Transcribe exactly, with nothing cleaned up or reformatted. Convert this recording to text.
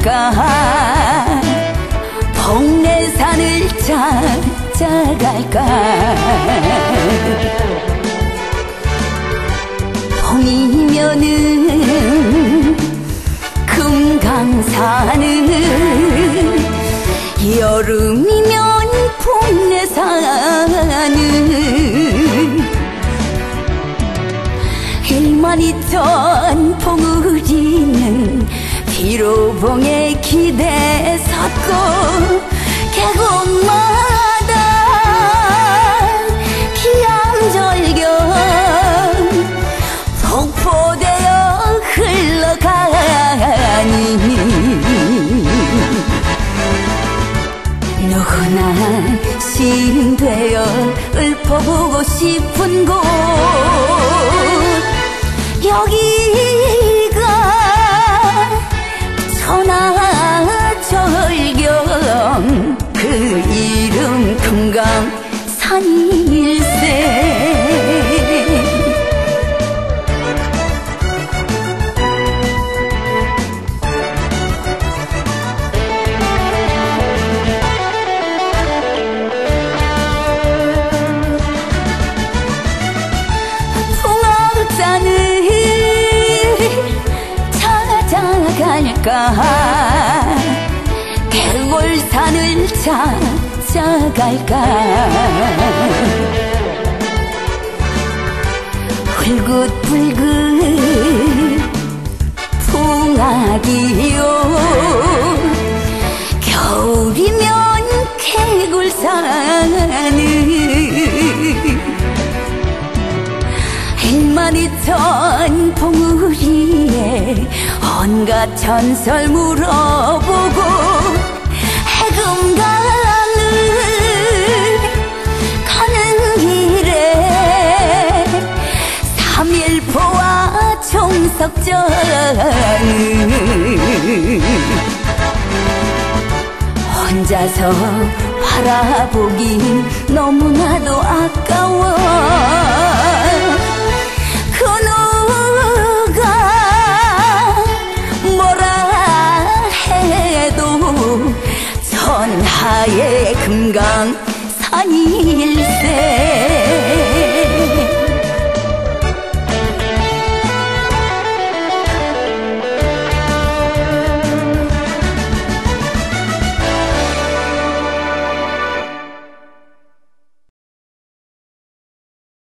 찾아갈까 봉래산을 찾아갈까 봄이면은 금강산은 여름이면 봉래산은 일만 있던 봉우리는 비로봉에 기대 섰고 계곡마다 기암절경 폭포되어 흘러가니 누구나 시인되어 읊어보고 싶은 곳 여기가 천하절경 그 이름 금강산일세 찾아갈까 개골산을 찾아갈까 붉긋붉긋 풍악이요 겨울이면 개골산을 일만 있던 봉우리에 온갖 전설 물어보고 해금강을 가는 길에 삼일포와 총석전을 혼자서 바라보긴 너무나도 아까워 그 누가 뭐라 해도 전하의 금강산일세